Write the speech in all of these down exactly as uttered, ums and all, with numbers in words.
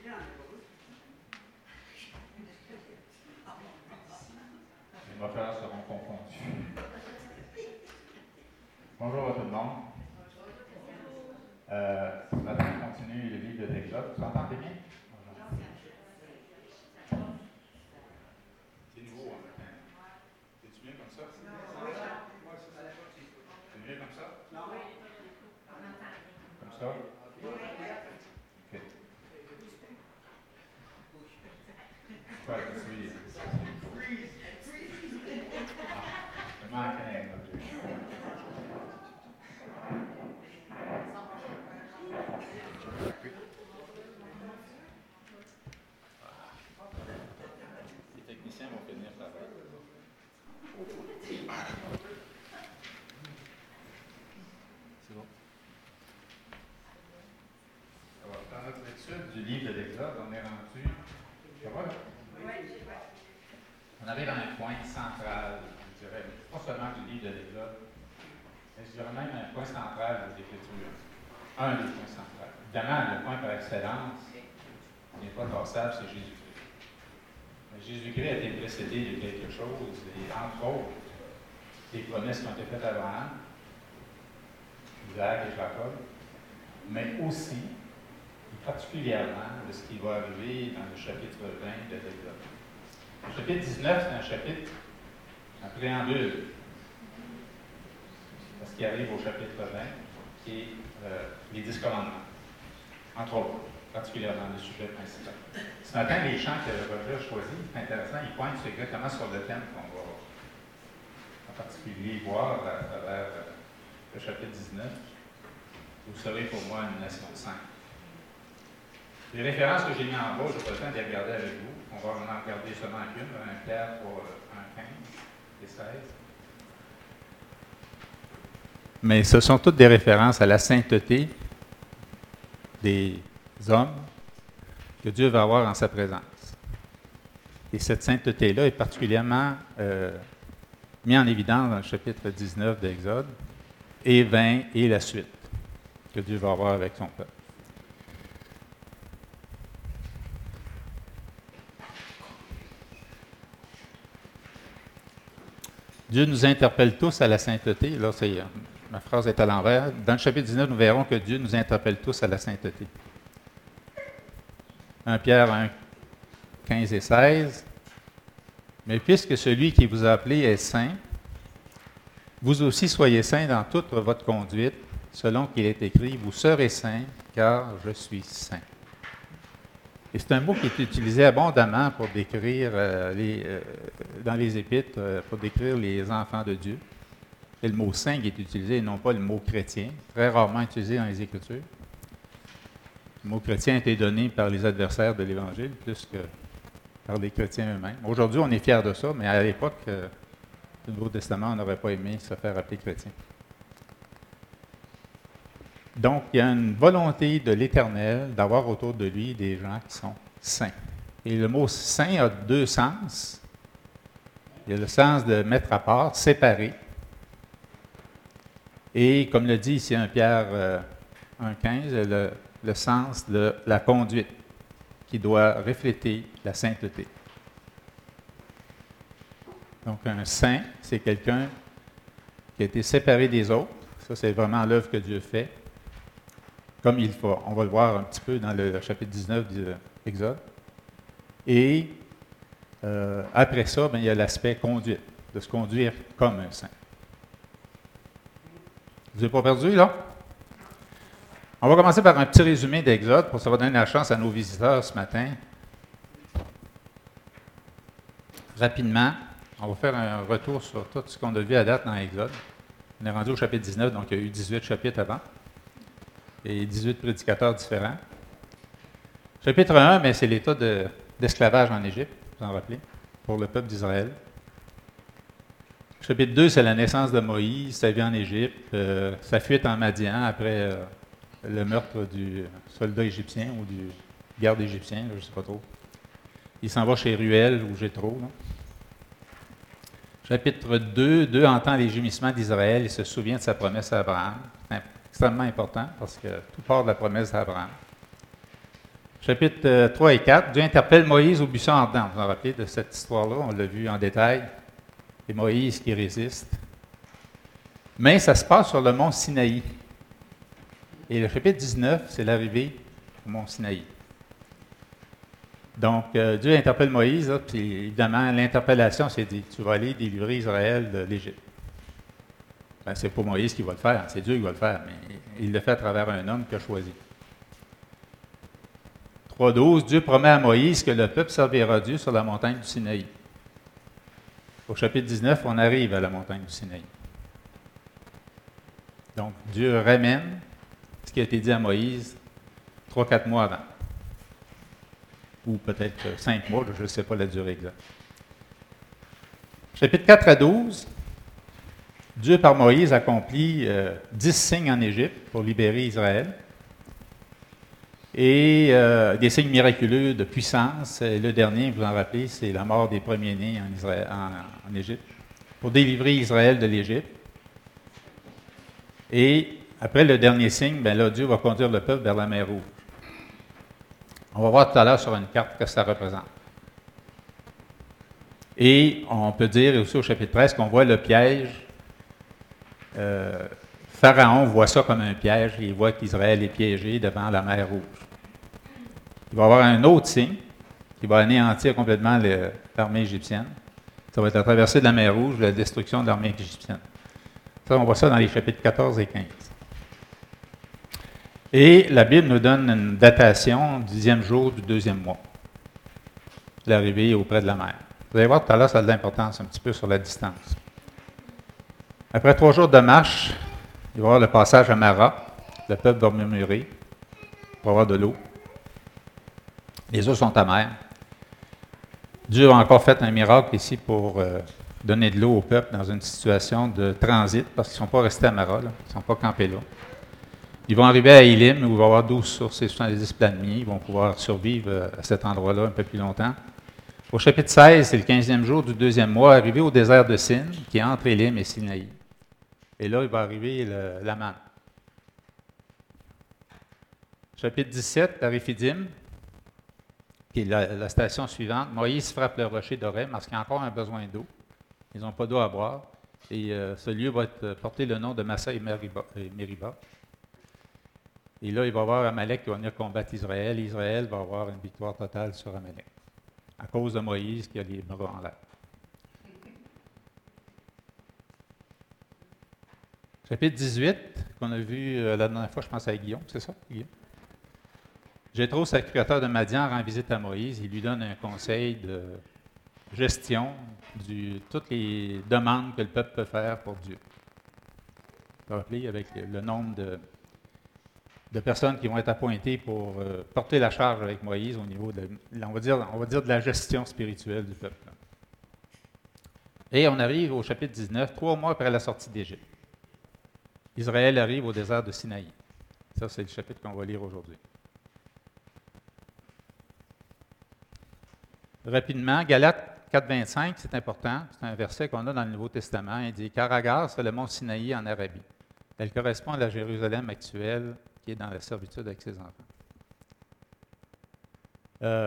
Les moteurs seront confondus. Bonjour à tout le monde. Euh, ce matin, on continue le livre de l'Exode. Vous entendez bien? C'est nouveau en matin. C'est-tu mieux comme ça? C'est mieux comme ça? Comme ça? OK. Ouais, je suis. Je manque un peu. Les techniciens vont finir par c'est bon. Alors, dans notre étude du livre de l'Exode, on est rendu. Ça va, là? On arrive à un point central, je dirais, pas seulement du livre de l'Exode, mais je dirais même un point central de l'Écriture. Un des points centraux. Évidemment, le point par excellence, qui n'est pas tassable, c'est Jésus-Christ. Mais Jésus-Christ a été précédé de quelque chose, et entre autres, des promesses qui ont été faites à Abraham, Isaac et Jacob, mais aussi, et particulièrement, de ce qui va arriver dans le chapitre vingt de l'Exode. Le chapitre dix-neuf, c'est un chapitre, un préambule, parce qu'il arrive au chapitre vingt, qui est euh, les dix commandements, entre autres, particulièrement le sujet principal. Ce matin, les chants que Roger a choisis, c'est intéressant, ils pointent exactement sur le thème qu'on va en particulier voir à travers euh, le chapitre dix-neuf. Vous serez pour moi une nation sainte. Les références que j'ai mises en bas, je n'ai pas le temps de les regarder avec vous. On va en regarder seulement qu'une, un Pierre pour un quinze et seize. Mais ce sont toutes des références à la sainteté des hommes que Dieu va avoir en sa présence. Et cette sainteté-là est particulièrement euh, mise en évidence dans le chapitre dix-neuf d'Exode et vingt et la suite que Dieu va avoir avec son peuple. Dieu nous interpelle tous à la sainteté. Là, c'est, ma phrase est à l'envers. Dans le chapitre dix-neuf, nous verrons que Dieu nous interpelle tous à la sainteté. un Pierre un, quinze et seize. Mais puisque celui qui vous a appelé est saint, vous aussi soyez saints dans toute votre conduite, selon qu'il est écrit, vous serez saints, car je suis saint. Et c'est un mot qui est utilisé abondamment pour décrire, euh, les, euh, dans les Épîtres, euh, pour décrire les enfants de Dieu. Et le mot saint qui est utilisé, et non pas le mot chrétien, très rarement utilisé dans les Écritures. Le mot chrétien a été donné par les adversaires de l'Évangile, plus que par les chrétiens eux-mêmes. Aujourd'hui, on est fiers de ça, mais à l'époque euh, du Nouveau Testament, on n'aurait pas aimé se faire appeler chrétien. Donc, il y a une volonté de l'Éternel d'avoir autour de lui des gens qui sont saints. Et le mot saint a deux sens. Il y a le sens de mettre à part, séparer. Et, comme le dit ici un Pierre euh, un quinze, le, le sens de la conduite qui doit refléter la sainteté. Donc, un saint, c'est quelqu'un qui a été séparé des autres. Ça, c'est vraiment l'œuvre que Dieu fait. Comme il faut. On va le voir un petit peu dans le chapitre dix-neuf de l'Exode. Et euh, après ça, bien, il y a l'aspect conduite, de se conduire comme un saint. Vous n'êtes pas perdu, là? On va commencer par un petit résumé d'Exode pour ça va donner la chance à nos visiteurs ce matin. Rapidement, on va faire un retour sur tout ce qu'on a vu à date dans l'Exode. On est rendu au chapitre dix-neuf, donc il y a eu dix-huit chapitres avant. Et dix-huit prédicateurs différents. Chapitre un, bien, c'est l'état de, d'esclavage en Égypte, vous en rappelez, pour le peuple d'Israël. Chapitre deux, c'est la naissance de Moïse, sa vie en Égypte, euh, sa fuite en Madian après euh, le meurtre du soldat égyptien ou du garde égyptien, je ne sais pas trop. Il s'en va chez Ruel ou Jéthro. Là. Chapitre deux, Dieu entend les gémissements d'Israël et se souvient de sa promesse à Abraham. C'est extrêmement important parce que tout part de la promesse d'Abraham. Chapitre trois et quatre, Dieu interpelle Moïse au buisson ardent. Vous vous en rappelez de cette histoire-là, on l'a vu en détail. C'est Moïse qui résiste. Mais ça se passe sur le mont Sinaï. Et le chapitre dix-neuf, c'est l'arrivée au mont Sinaï. Donc, euh, Dieu interpelle Moïse, là, puis évidemment, l'interpellation, c'est dit, tu vas aller délivrer Israël de l'Égypte. Ben, c'est pas Moïse qui va le faire, c'est Dieu qui va le faire, mais il le fait à travers un homme qu'il a choisi. trois douze, Dieu promet à Moïse que le peuple servira Dieu sur la montagne du Sinaï. Au chapitre dix-neuf, on arrive à la montagne du Sinaï. Donc, Dieu ramène ce qui a été dit à Moïse trois quatre mois avant. Ou peut-être cinq mois, je ne sais pas la durée exacte. Chapitre quatre à douze, Dieu par Moïse accomplit euh, dix signes en Égypte pour libérer Israël. Et euh, des signes miraculeux de puissance. Et le dernier, vous vous en rappelez, c'est la mort des premiers-nés en, Israël, en, en Égypte, pour délivrer Israël de l'Égypte. Et après le dernier signe, bien là, Dieu va conduire le peuple vers la mer Rouge. On va voir tout à l'heure sur une carte ce que ça représente. Et on peut dire aussi au chapitre treize qu'on voit le piège. Euh, Pharaon voit ça comme un piège, il voit qu'Israël est piégé devant la mer Rouge. Il va y avoir un autre signe qui va anéantir complètement le, l'armée égyptienne. Ça va être la traversée de la mer Rouge, la destruction de l'armée égyptienne. Ça, on voit ça dans les chapitres quatorze et quinze. Et la Bible nous donne une datation du dixième jour du deuxième mois, l'arrivée auprès de la mer. Vous allez voir tout à l'heure, ça a de l'importance un petit peu sur la distance. Après trois jours de marche, il va y avoir le passage à Mara. Le peuple va murmurer pour avoir de l'eau. Les eaux sont amères. Dieu a encore fait un miracle ici pour euh, donner de l'eau au peuple dans une situation de transit, parce qu'ils ne sont pas restés à Mara, là. Ils ne sont pas campés là. Ils vont arriver à Élim, où il va y avoir douze sources et soixante-dix palmiers. Ils vont pouvoir survivre à cet endroit-là un peu plus longtemps. Au chapitre seize, c'est le quinzième jour du deuxième mois, arrivé au désert de Sin, qui est entre Élim et Sinaï. Et là, il va arriver le, la manne. Chapitre dix-sept, la Réphidim, qui est la, la station suivante. Moïse frappe le rocher d'Oreb parce qu'il y a encore un besoin d'eau. Ils n'ont pas d'eau à boire. Et euh, ce lieu va être, porter le nom de Massa et Meriba. Et, Meriba. et là, il va y avoir Amalek qui va venir combattre Israël. Israël va avoir une victoire totale sur Amalek, à cause de Moïse qui a les bras en l'air. Chapitre dix-huit, qu'on a vu euh, la dernière fois, je pense à Guillaume, c'est ça, Guillaume? Jéthro, sacrificateur de Madian, rend visite à Moïse. Il lui donne un conseil de gestion de toutes les demandes que le peuple peut faire pour Dieu. Vous vous rappelez, avec le nombre de, de personnes qui vont être appointées pour euh, porter la charge avec Moïse au niveau de, on va dire, on va dire de la gestion spirituelle du peuple. Et on arrive au chapitre dix-neuf, trois mois après la sortie d'Égypte. Israël arrive au désert de Sinaï. Ça, c'est le chapitre qu'on va lire aujourd'hui. Rapidement, Galates quatre vingt-cinq, c'est important. C'est un verset qu'on a dans le Nouveau Testament. Il dit « Car Agar, c'est le mont Sinaï en Arabie. Elle correspond à la Jérusalem actuelle qui est dans la servitude avec ses enfants. Euh, »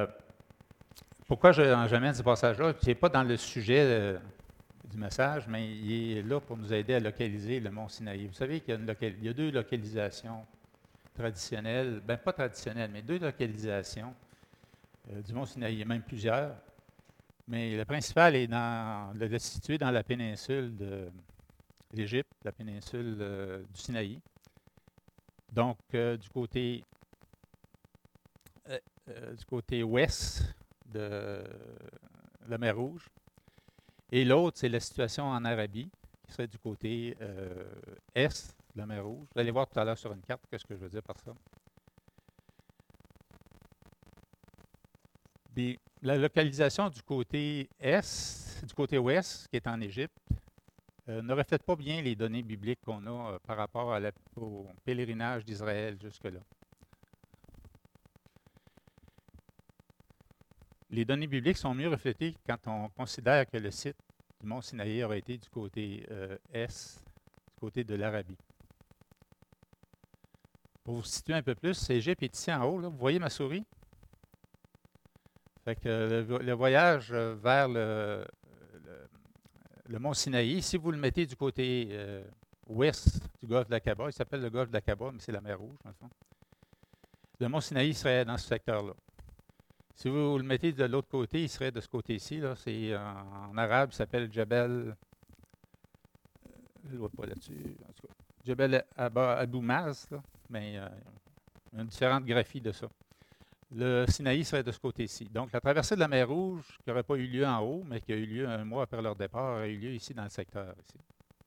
Pourquoi j'amène ce passage-là? Ce n'est pas dans le sujet euh, du message, mais il est là pour nous aider à localiser le mont Sinaï. Vous savez qu'il y a, une local... il y a deux localisations traditionnelles, bien pas traditionnelles, mais deux localisations euh, du mont Sinaï. Il y a même plusieurs, mais la principale est, dans, est située dans la péninsule de l'Égypte, la péninsule euh, du Sinaï. Donc, euh, du côté euh, euh, du côté ouest de la mer Rouge. Et l'autre, c'est la situation en Arabie, qui serait du côté euh, est de la mer Rouge. Vous allez voir tout à l'heure sur une carte qu'est-ce que je veux dire par ça. Puis, la localisation du côté est, du côté ouest, qui est en Égypte, euh, ne reflète pas bien les données bibliques qu'on a euh, par rapport à la, au pèlerinage d'Israël jusque-là. Les données bibliques sont mieux reflétées quand on considère que le site du mont Sinaï aurait été du côté euh, est, du côté de l'Arabie. Pour vous situer un peu plus, l'Égypte est ici en haut, là. Vous voyez ma souris? Fait que le, le voyage vers le, le, le mont Sinaï, si vous le mettez du côté euh, ouest du golfe d'Aqaba, il s'appelle le golfe d'Aqaba, mais c'est la mer Rouge, dans le fond. Le mont Sinaï serait dans ce secteur-là. Si vous le mettez de l'autre côté, il serait de ce côté-ci. Là. C'est, en, en arabe, ça s'appelle Jebel. Je ne vois pas là-dessus. En tout cas, Jebel Abou Maz, là, mais euh, il y a une différente graphie de ça. Le Sinaï serait de ce côté-ci. Donc, la traversée de la mer Rouge, qui n'aurait pas eu lieu en haut, mais qui a eu lieu un mois après leur départ, a eu lieu ici dans le secteur. Ici.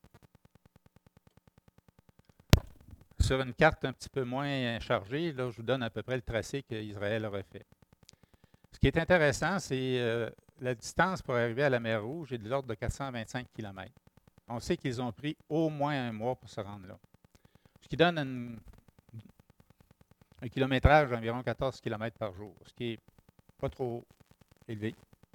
Sur une carte un petit peu moins chargée, là, je vous donne à peu près le tracé qu'Israël aurait fait. Ce qui est intéressant, c'est euh, la distance pour arriver à la mer Rouge est de l'ordre de quatre cent vingt-cinq kilomètres. On sait qu'ils ont pris au moins un mois pour se rendre là. Ce qui donne une, un kilométrage d'environ quatorze kilomètres par jour, ce qui n'est pas trop élevé.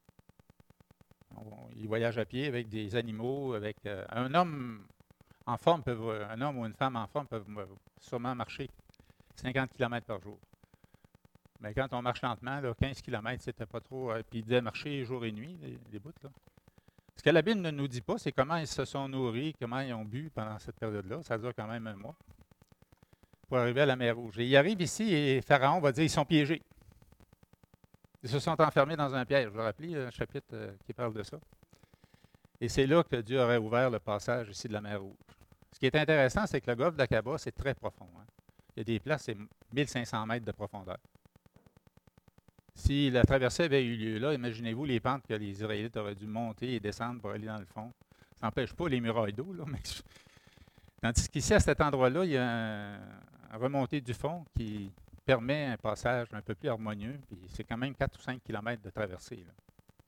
On, ils voyagent à pied avec des animaux, avec euh, un homme en forme, peut, un homme ou une femme en forme peuvent sûrement marcher cinquante kilomètres par jour. Mais quand on marche lentement, là, quinze kilomètres, c'était pas trop. Euh, puis ils devaient marcher jour et nuit, les, les bouts. Là. Ce que la Bible ne nous dit pas, c'est comment ils se sont nourris, comment ils ont bu pendant cette période-là. Ça dure quand même un mois. Pour arriver à la mer Rouge. Et ils arrivent ici et Pharaon va dire qu'ils sont piégés. Ils se sont enfermés dans un piège. Je vous rappelle un chapitre euh, qui parle de ça. Et c'est là que Dieu aurait ouvert le passage ici de la mer Rouge. Ce qui est intéressant, c'est que le golfe d'Aqaba, c'est très profond. Hein. Il y a des places, c'est mille cinq cents mètres de profondeur. Si la traversée avait eu lieu là, imaginez-vous les pentes que les Israélites auraient dû monter et descendre pour aller dans le fond. Ça n'empêche pas les murailles d'eau, là, mais tandis qu'ici, à cet endroit-là, il y a un, un remontée du fond qui permet un passage un peu plus harmonieux, puis c'est quand même quatre ou cinq kilomètres de traversée. Là.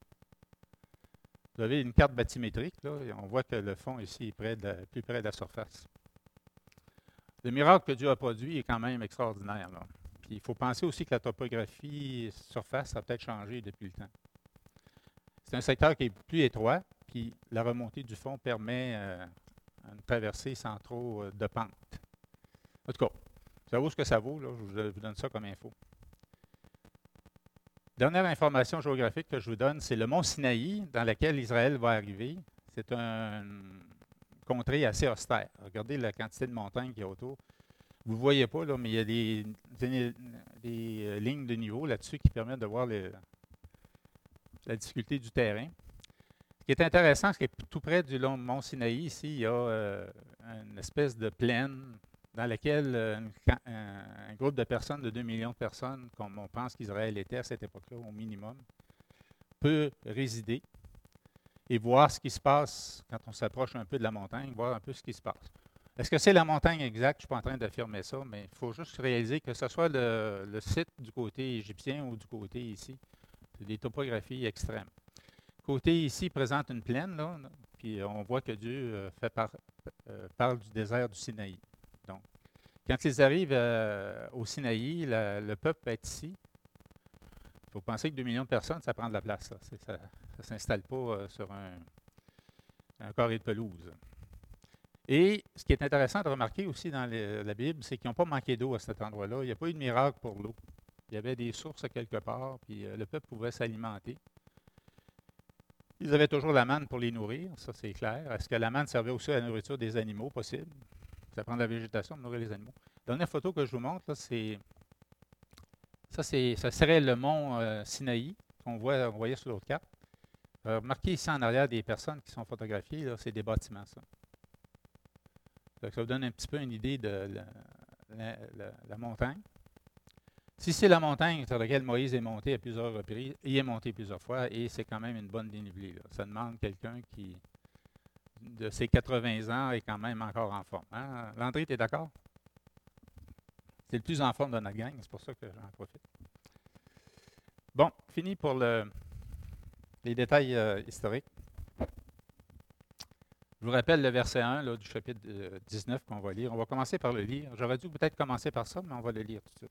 Vous avez une carte bathymétrique, là, et on voit que le fond ici est près de, plus près de la surface. Le miracle que Dieu a produit est quand même extraordinaire. Là. Puis il faut penser aussi que la topographie surface a peut-être changé depuis le temps. C'est un secteur qui est plus étroit, puis la remontée du fond permet euh, une traversée sans trop euh, de pente. En tout cas, ça vaut ce que ça vaut, là, je vous donne ça comme info. Dernière information géographique que je vous donne, c'est le mont Sinaï, dans lequel Israël va arriver. C'est une contrée assez austère. Regardez la quantité de montagnes qu'il y a autour. Vous ne le voyez pas, là, mais il y a des, des, des lignes de niveau là-dessus qui permettent de voir les, la difficulté du terrain. Ce qui est intéressant, c'est que tout près du long mont Sinaï, ici, il y a euh, une espèce de plaine dans laquelle euh, un, un groupe de personnes, de deux millions de personnes, comme on pense qu'Israël était à cette époque-là, au minimum, peut résider et voir ce qui se passe quand on s'approche un peu de la montagne, voir un peu ce qui se passe. Est-ce que c'est la montagne exacte? Je ne suis pas en train d'affirmer ça, mais il faut juste réaliser que ce soit le, le site du côté égyptien ou du côté ici, c'est des topographies extrêmes. Côté ici présente une plaine, là, puis on voit que Dieu fait par, euh, parle du désert du Sinaï. Donc, quand ils arrivent euh, au Sinaï, la, le peuple est ici. Il faut penser que deux millions de personnes, ça prend de la place. Là. Ça ne s'installe pas euh, sur un, un carré de pelouse. Et ce qui est intéressant de remarquer aussi dans les, la Bible, c'est qu'ils n'ont pas manqué d'eau à cet endroit-là. Il n'y a pas eu de miracle pour l'eau. Il y avait des sources à quelque part, puis euh, le peuple pouvait s'alimenter. Ils avaient toujours la manne pour les nourrir, ça c'est clair. Est-ce que la manne servait aussi à la nourriture des animaux? Possible. Ça prend de la végétation pour nourrir les animaux. La dernière photo que je vous montre, là, c'est, ça, c'est, ça serait le mont euh, Sinaï, qu'on voit, on voyait sur l'autre carte. Euh, remarquez ici en arrière des personnes qui sont photographiées, là, c'est des bâtiments, ça. Donc, ça vous donne un petit peu une idée de la, la, la, la montagne. Si c'est la montagne sur laquelle Moïse est monté à plusieurs reprises, il est monté plusieurs fois et c'est quand même une bonne dénivelée. Là. Ça demande quelqu'un qui, de ses quatre-vingts ans, est quand même encore en forme. Hein? Landry, tu es d'accord? C'est le plus en forme de notre gang, c'est pour ça que j'en profite. Bon, fini pour le, les détails euh, historiques. Je vous rappelle le verset un là, du chapitre dix-neuf qu'on va lire. On va commencer par le lire. J'aurais dû peut-être commencer par ça, mais on va le lire tout de suite.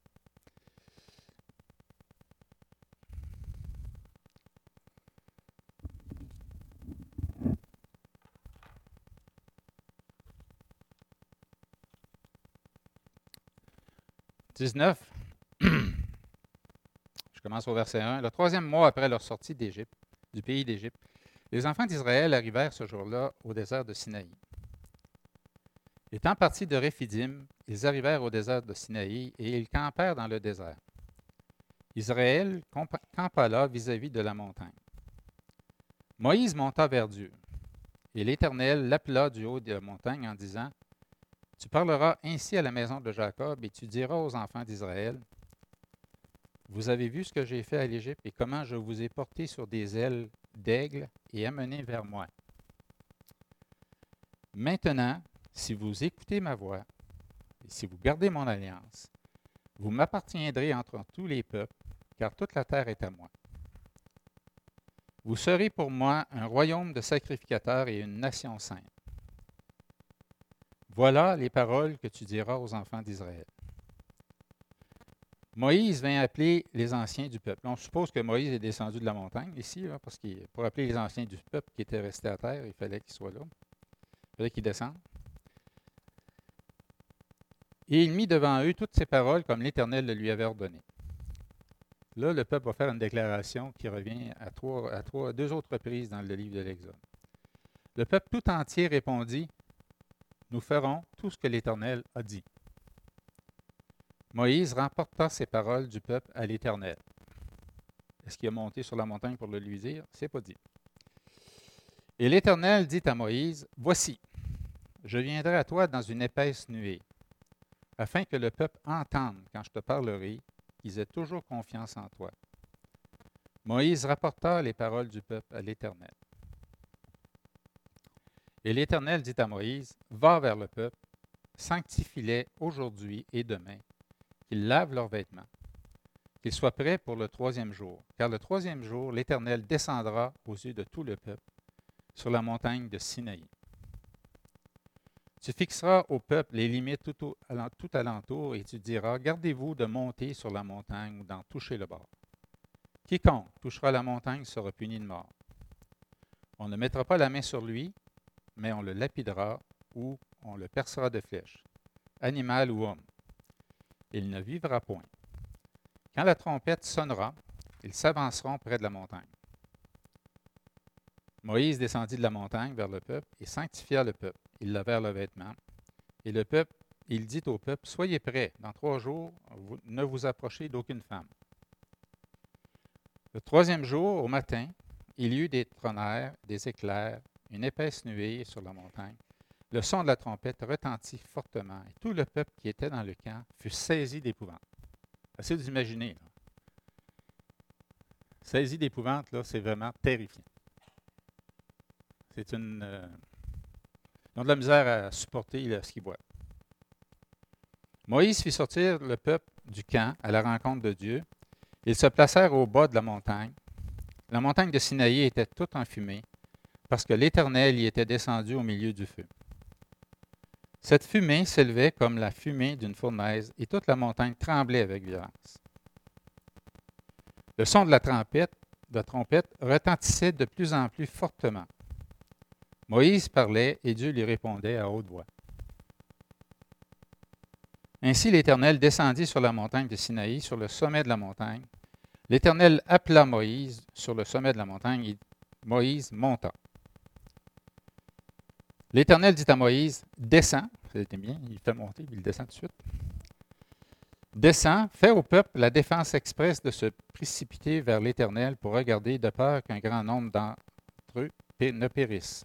dix-neuf. Je commence au verset un. Le troisième mois après leur sortie d'Égypte, du pays d'Égypte, les enfants d'Israël arrivèrent ce jour-là au désert de Sinaï. Étant partis de Réphidim, ils arrivèrent au désert de Sinaï et ils campèrent dans le désert. Israël campa là vis-à-vis de la montagne. Moïse monta vers Dieu, et l'Éternel l'appela du haut de la montagne en disant, « Tu parleras ainsi à la maison de Jacob, et tu diras aux enfants d'Israël, vous avez vu ce que j'ai fait à l'Égypte et comment je vous ai porté sur des ailes d'aigle et amené vers moi. Maintenant, si vous écoutez ma voix, et si vous gardez mon alliance, vous m'appartiendrez entre tous les peuples, car toute la terre est à moi. Vous serez pour moi un royaume de sacrificateurs et une nation sainte. Voilà les paroles que tu diras aux enfants d'Israël. » Moïse vint appeler les anciens du peuple. On suppose que Moïse est descendu de la montagne ici, là, parce que pour appeler les anciens du peuple qui étaient restés à terre, il fallait qu'ils soient là. Il fallait qu'ils descendent. Et il mit devant eux toutes ces paroles comme l'Éternel le lui avait ordonné. Là, le peuple va faire une déclaration qui revient à, trois, à trois, deux autres reprises dans le livre de l'Exode. Le peuple tout entier répondit, « Nous ferons tout ce que l'Éternel a dit. » Moïse remporta ces paroles du peuple à l'Éternel. Est-ce qu'il a monté sur la montagne pour le lui dire? C'est pas dit. Et l'Éternel dit à Moïse, « Voici, je viendrai à toi dans une épaisse nuée, afin que le peuple entende quand je te parlerai, qu'ils aient toujours confiance en toi. » Moïse rapporta les paroles du peuple à l'Éternel. Et l'Éternel dit à Moïse, « Va vers le peuple, sanctifie-les aujourd'hui et demain, qu'ils lavent leurs vêtements, qu'ils soient prêts pour le troisième jour. Car le troisième jour, l'Éternel descendra aux yeux de tout le peuple sur la montagne de Sinaï. Tu fixeras au peuple les limites tout, au, tout alentour et tu diras, gardez-vous de monter sur la montagne ou d'en toucher le bord. Quiconque touchera la montagne sera puni de mort. On ne mettra pas la main sur lui, mais on le lapidera ou on le percera de flèches, animal ou homme. Il ne vivra point. Quand la trompette sonnera, ils s'avanceront près de la montagne. Moïse descendit de la montagne vers le peuple et sanctifia le peuple. Ils lavèrent leurs vêtements. Et le peuple, il dit au peuple, « Soyez prêts, dans trois jours, vous, ne vous approchez d'aucune femme. » Le troisième jour, au matin, il y eut des tonnerres, des éclairs, une épaisse nuée sur la montagne. Le son de la trompette retentit fortement, et tout le peuple qui était dans le camp fut saisi d'épouvante. Essayez d'imaginer. Là. Saisi d'épouvante, là, c'est vraiment terrifiant. C'est une... Euh, ils ont de la misère à supporter là, ce qu'ils voient. Moïse fit sortir le peuple du camp à la rencontre de Dieu. Ils se placèrent au bas de la montagne. La montagne de Sinaï était toute enfumée, parce que l'Éternel y était descendu au milieu du feu. Cette fumée s'élevait comme la fumée d'une fournaise, et toute la montagne tremblait avec violence. Le son de la trompette, de la trompette retentissait de plus en plus fortement. Moïse parlait, et Dieu lui répondait à haute voix. Ainsi l'Éternel descendit sur la montagne de Sinaï, sur le sommet de la montagne. L'Éternel appela Moïse sur le sommet de la montagne, et Moïse monta. L'Éternel dit à Moïse, « Descends. » C'était bien, il fait monter, puis il descend tout de suite. « Descends, fais au peuple la défense expresse de se précipiter vers l'Éternel pour regarder de peur qu'un grand nombre d'entre eux ne périssent.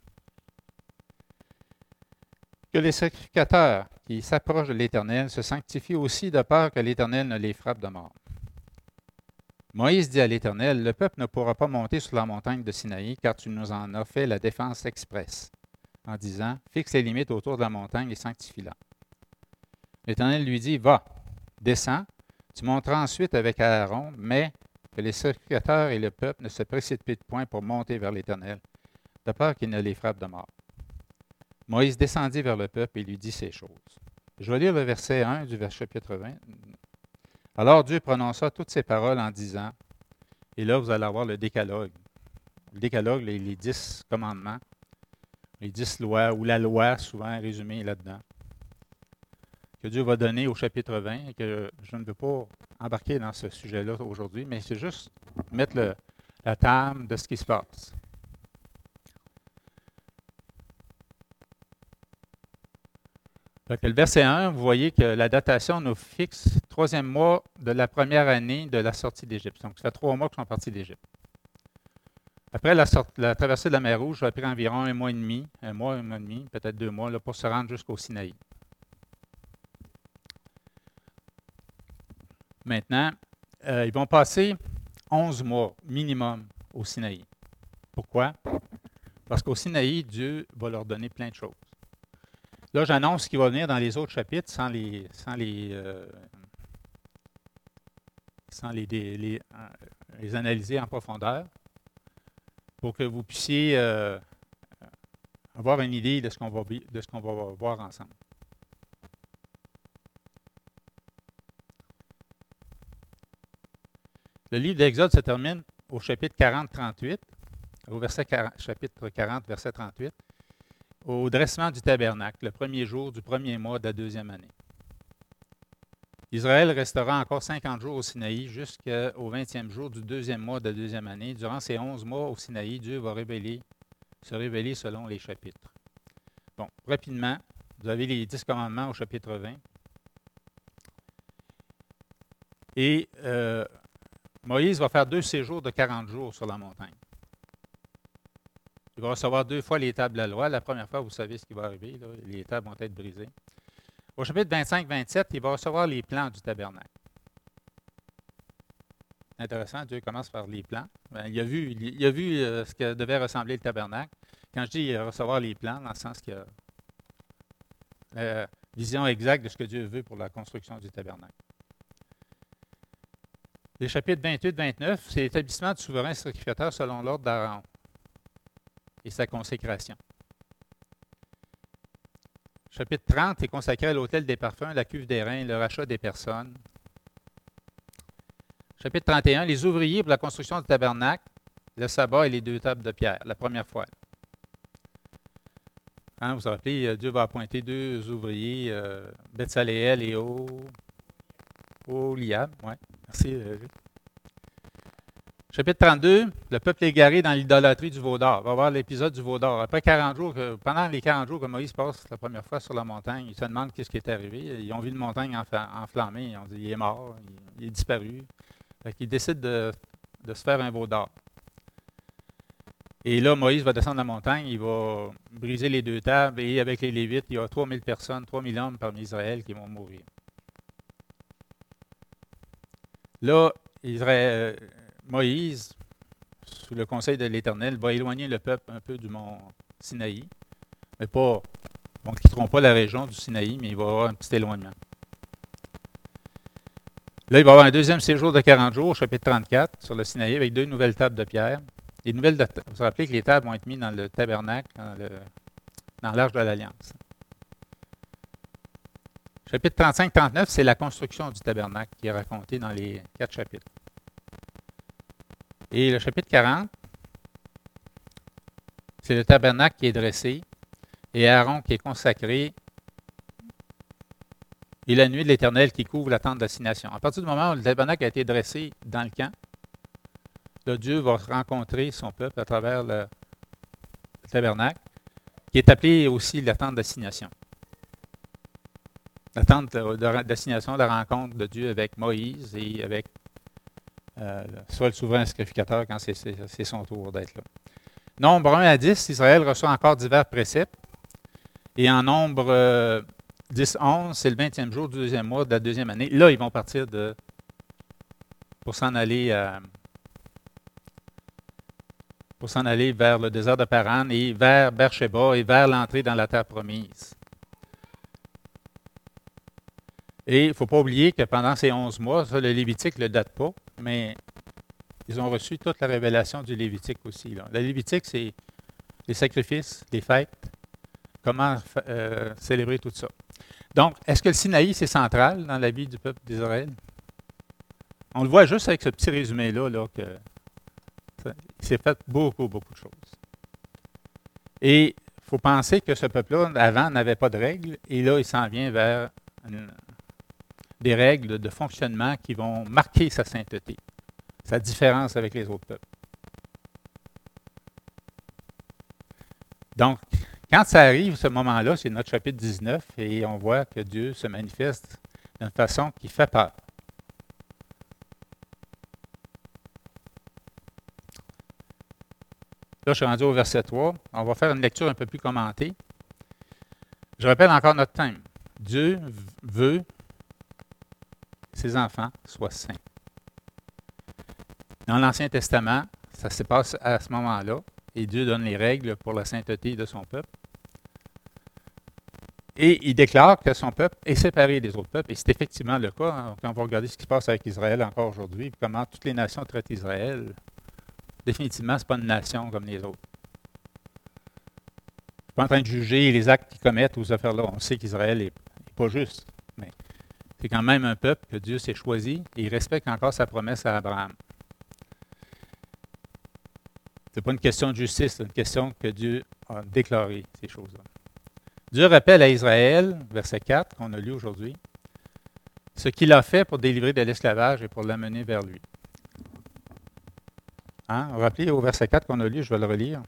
Que les sacrificateurs qui s'approchent de l'Éternel se sanctifient aussi de peur que l'Éternel ne les frappe de mort. » Moïse dit à l'Éternel, « Le peuple ne pourra pas monter sur la montagne de Sinaï, car tu nous en as fait la défense expresse, en disant, fixe les limites autour de la montagne et sanctifie-la. » L'Éternel lui dit, « Va, descends, tu monteras ensuite avec Aaron, mais que les sacrificateurs et le peuple ne se précipitent point pour monter vers l'Éternel, de peur qu'il ne les frappe de mort. » Moïse descendit vers le peuple et lui dit ces choses. Je vais lire le verset un du chapitre vingt. Alors Dieu prononça toutes ces paroles en disant, et là vous allez avoir le décalogue. Le décalogue, les, les dix commandements, les dix lois, ou la loi souvent résumée là-dedans. que Dieu va donner au chapitre vingt, et que je ne veux pas embarquer dans ce sujet-là aujourd'hui, mais c'est juste mettre le, la table de ce qui se passe. Donc, le verset un, vous voyez que la datation nous fixe le troisième mois de la première année de la sortie d'Égypte. Donc, ça fait trois mois qu'ils sont partis d'Égypte. Après la, la traversée de la mer Rouge, ça a pris environ un mois et demi, un mois, un mois et demi, peut-être deux mois, là, pour se rendre jusqu'au Sinaï. Maintenant, euh, ils vont passer onze mois minimum au Sinaï. Pourquoi? Parce qu'au Sinaï, Dieu va leur donner plein de choses. Là, j'annonce ce qui va venir dans les autres chapitres sans les, sans les, euh, sans les, les, les, les analyser en profondeur pour que vous puissiez euh, avoir une idée de ce qu'on va, de ce qu'on va voir ensemble. Le livre d'Exode se termine au chapitre quarante trente-huit, au verset quarante, chapitre quarante, verset trente-huit, au dressement du tabernacle, le premier jour du premier mois de la deuxième année. Israël restera encore cinquante jours au Sinaï jusqu'au vingtième jour du deuxième mois de la deuxième année. Durant ces onze mois au Sinaï, Dieu va révéler, se révéler selon les chapitres. Bon, rapidement, vous avez les dix commandements au chapitre vingt. Et euh, Moïse va faire deux séjours de quarante jours sur la montagne. Il va recevoir deux fois les tables de la loi. La première fois, vous savez ce qui va arriver, là, les tables vont être brisées. Au chapitre vingt-cinq vingt-sept, il va recevoir les plans du tabernacle. Intéressant, Dieu commence par les plans. Bien, il a vu, il a vu euh, ce que devait ressembler le tabernacle. Quand je dis recevoir les plans, dans le sens qu'il y a la vision exacte de ce que Dieu veut pour la construction du tabernacle. Les chapitres vingt-huit vingt-neuf, c'est l'établissement du souverain sacrificateur selon l'ordre d'Aaron et sa consécration. Chapitre trente est consacré à l'autel des parfums, la cuve des reins, le rachat des personnes. Chapitre trente et un, les ouvriers pour la construction du tabernacle, le sabbat et les deux tables de pierre, la première fois. Hein, vous vous rappelez, Dieu va appointer deux ouvriers, euh, Betsaléel et Oholiab. Ouais, merci. Euh, Chapitre trente-deux, le peuple égaré dans l'idolâtrie du veau d'or. On va voir l'épisode du veau d'or. Après quarante jours, que, pendant les quarante jours que Moïse passe la première fois sur la montagne, ils se demandent qu'est-ce qui est arrivé. Ils ont vu une montagne enflammée. Ils ont dit, il est mort, il, il est disparu. Fait qu'ils décident de, de se faire un veau d'or. Et là, Moïse va descendre la montagne, il va briser les deux tables, et avec les Lévites, il y a trois mille personnes, trois mille hommes parmi Israël qui vont mourir. Là, Israël, Moïse, sous le conseil de l'Éternel, va éloigner le peuple un peu du mont Sinaï, mais pas, bon, ils ne quitteront pas la région du Sinaï, mais il va y avoir un petit éloignement. Là, il va y avoir un deuxième séjour de quarante jours, au chapitre trente-quatre, sur le Sinaï, avec deux nouvelles tables de pierre. Les nouvelles de, vous vous rappelez que les tables vont être mises dans le tabernacle, dans, le, dans l'Arche de l'Alliance. Chapitre trente-cinq trente-neuf, c'est la construction du tabernacle qui est racontée dans les quatre chapitres. Et le chapitre quarante, c'est le tabernacle qui est dressé et Aaron qui est consacré et la nuée de l'Éternel qui couvre la tente d'assignation. À partir du moment où le tabernacle a été dressé dans le camp, là, Dieu va rencontrer son peuple à travers le, le tabernacle, qui est appelé aussi la tente d'assignation. La tente d'assignation, la rencontre de Dieu avec Moïse et avec euh, soit le souverain sacrificateur quand c'est, c'est, c'est son tour d'être là. Nombre un à dix, Israël reçoit encore divers préceptes. Et en nombre euh, dix onze, c'est le vingtième jour du deuxième mois de la deuxième année. Là, ils vont partir de pour s'en aller à pour s'en aller vers le désert de Paran et vers Beersheba et vers l'entrée dans la terre promise. Et il ne faut pas oublier que pendant ces onze mois, ça, le Lévitique ne le date pas, mais ils ont reçu toute la révélation du Lévitique aussi. Là. Le Lévitique, c'est les sacrifices, les fêtes, comment euh, célébrer tout ça. Donc, est-ce que le Sinaï, c'est central dans la vie du peuple d'Israël? On le voit juste avec ce petit résumé-là, là, que ça, il s'est fait beaucoup, beaucoup de choses. Et il faut penser que ce peuple-là, avant, n'avait pas de règles, et là, il s'en vient vers une, des règles de fonctionnement qui vont marquer sa sainteté, sa différence avec les autres peuples. Donc, quand ça arrive, ce moment-là, c'est notre chapitre dix-neuf, et on voit que Dieu se manifeste d'une façon qui fait peur. Là, je suis rendu au verset trois. On va faire une lecture un peu plus commentée. Je rappelle encore notre thème. Dieu veut que ses enfants soient saints. Dans l'Ancien Testament, ça se passe à ce moment-là, et Dieu donne les règles pour la sainteté de son peuple. Et il déclare que son peuple est séparé des autres peuples, et c'est effectivement le cas. Hein, quand on va regarder ce qui se passe avec Israël encore aujourd'hui, comment toutes les nations traitent Israël, définitivement, ce n'est pas une nation comme les autres. Je ne suis pas en train de juger les actes qu'ils commettent ou ces affaires-là. On sait qu'Israël n'est pas juste, mais c'est quand même un peuple que Dieu s'est choisi et il respecte encore sa promesse à Abraham. Ce n'est pas une question de justice, c'est une question que Dieu a déclaré, ces choses-là. Dieu rappelle à Israël, verset quatre, qu'on a lu aujourd'hui, ce qu'il a fait pour délivrer de l'esclavage et pour l'amener vers lui. Hein? Vous vous rappelez au verset quatre qu'on a lu, je vais le relire.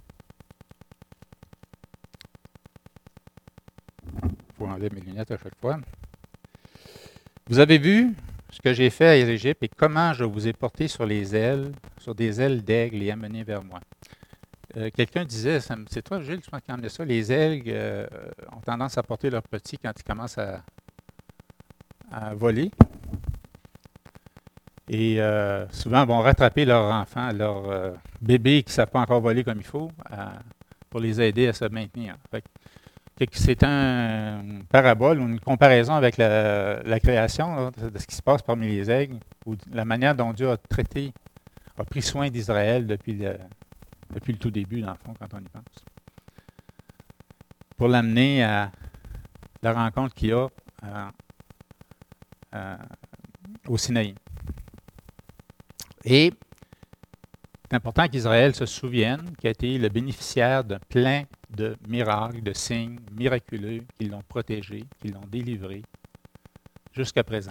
Il faut enlever mes lunettes à chaque fois. Vous avez vu ce que j'ai fait à Égypte et comment je vous ai porté sur les ailes, sur des ailes d'aigle et amené vers moi. Euh, quelqu'un disait, c'est toi Gilles, je pense qui a amené ça, les aigles euh, ont tendance à porter leurs petits quand ils commencent à, à voler. Et euh, souvent vont rattraper leurs enfants, leurs euh, bébés qui ne savent pas encore voler comme il faut, à, pour les aider à se maintenir. Fait que c'est un, une parabole ou une comparaison avec la, la création là, de ce qui se passe parmi les aigles, ou la manière dont Dieu a traité, a pris soin d'Israël depuis le, depuis le tout début, dans le fond, quand on y pense. Pour l'amener à la rencontre qu'il y a à, à, au Sinaï. Et c'est important qu'Israël se souvienne qu'il a été le bénéficiaire d'un plein de miracles, de signes miraculeux qui l'ont protégé, qui l'ont délivré jusqu'à présent.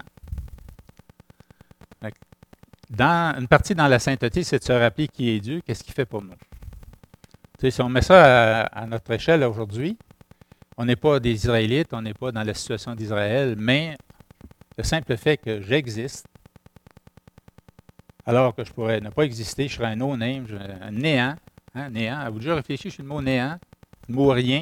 Dans, une partie dans la sainteté, c'est de se rappeler qui est Dieu, qu'est-ce qu'il fait pour nous. Tu sais, si on met ça à, à notre échelle aujourd'hui, on n'est pas des Israélites, on n'est pas dans la situation d'Israël, mais le simple fait que j'existe, alors que je pourrais ne pas exister, je serais un no-name, un néant. Hein, néant. Avez-vous déjà réfléchi sur le mot néant, le mot rien?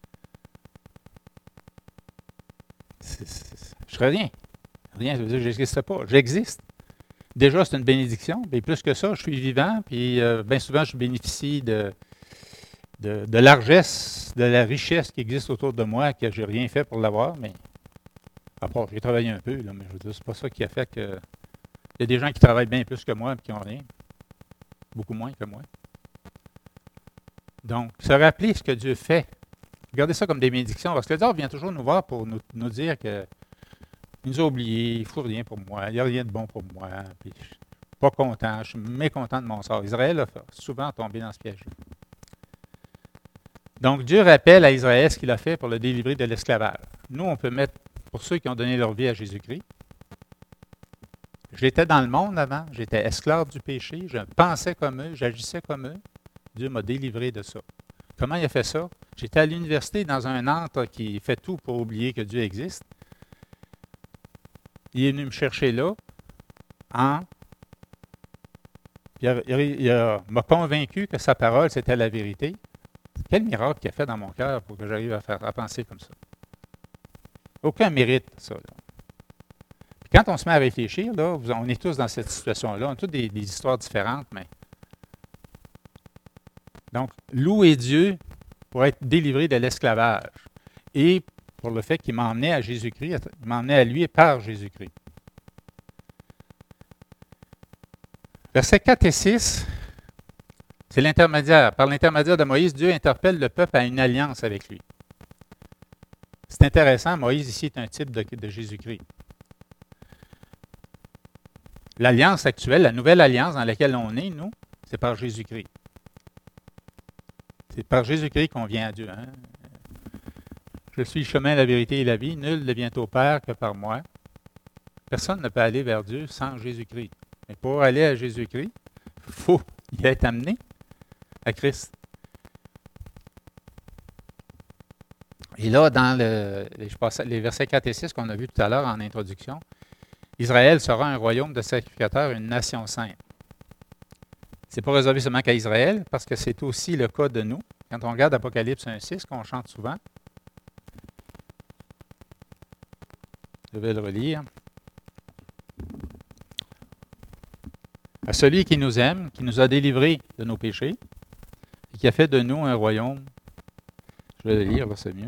C'est, c'est, je serais rien. Rien, ça veut dire que je n'existe pas. J'existe. Déjà, c'est une bénédiction. Mais plus que ça, je suis vivant, puis euh, bien souvent, je bénéficie de, de, de largesse, de la richesse qui existe autour de moi, que je n'ai rien fait pour l'avoir, mais à part, j'ai travaillé un peu, là, mais je veux dire, c'est pas ça qui a fait que. Il y a des gens qui travaillent bien plus que moi et qui n'ont rien. Beaucoup moins que moi. Donc, se rappeler ce que Dieu fait. Regardez ça comme des bénédictions. Parce que le diable vient toujours nous voir pour nous, nous dire qu'il nous a oubliés, il ne faut rien pour moi, il n'y a rien de bon pour moi. Puis, je ne suis pas content, je suis mécontent de mon sort. Israël a souvent tombé dans ce piège. Donc, Dieu rappelle à Israël ce qu'il a fait pour le délivrer de l'esclavage. Nous, on peut mettre, pour ceux qui ont donné leur vie à Jésus-Christ, j'étais dans le monde avant, j'étais esclave du péché, je pensais comme eux, j'agissais comme eux. Dieu m'a délivré de ça. Comment il a fait ça? J'étais à l'université dans un antre qui fait tout pour oublier que Dieu existe. Il est venu me chercher là, en, il, a, il a, m'a convaincu que sa parole, c'était la vérité. Quel miracle qu'il a fait dans mon cœur pour que j'arrive à, faire, à penser comme ça? Aucun mérite, ça. Là. Quand on se met à réfléchir, là, on est tous dans cette situation-là, on a toutes des, des histoires différentes, mais. Donc, louer Dieu pour être délivré de l'esclavage et pour le fait qu'il m'a emmené à Jésus-Christ, il m'a emmené à lui par Jésus-Christ. Versets quatre et six, c'est l'intermédiaire. Par l'intermédiaire de Moïse, Dieu interpelle le peuple à une alliance avec lui. C'est intéressant, Moïse ici est un type de, de Jésus-Christ. L'alliance actuelle, la nouvelle alliance dans laquelle on est, nous, c'est par Jésus-Christ. C'est par Jésus-Christ qu'on vient à Dieu. Hein? Je suis le chemin, la vérité et la vie. Nul ne vient au Père que par moi. Personne ne peut aller vers Dieu sans Jésus-Christ. Mais pour aller à Jésus-Christ, il faut y être amené à Christ. Et là, dans le, je passe, les versets quatre et six qu'on a vus tout à l'heure en introduction, Israël sera un royaume de sacrificateurs, une nation sainte. Ce n'est pas réservé seulement qu'à Israël, parce que c'est aussi le cas de nous. Quand on regarde Apocalypse un six, qu'on chante souvent, je vais le relire. À celui qui nous aime, qui nous a délivrés de nos péchés, et qui a fait de nous un royaume. Je vais le lire, là, c'est mieux.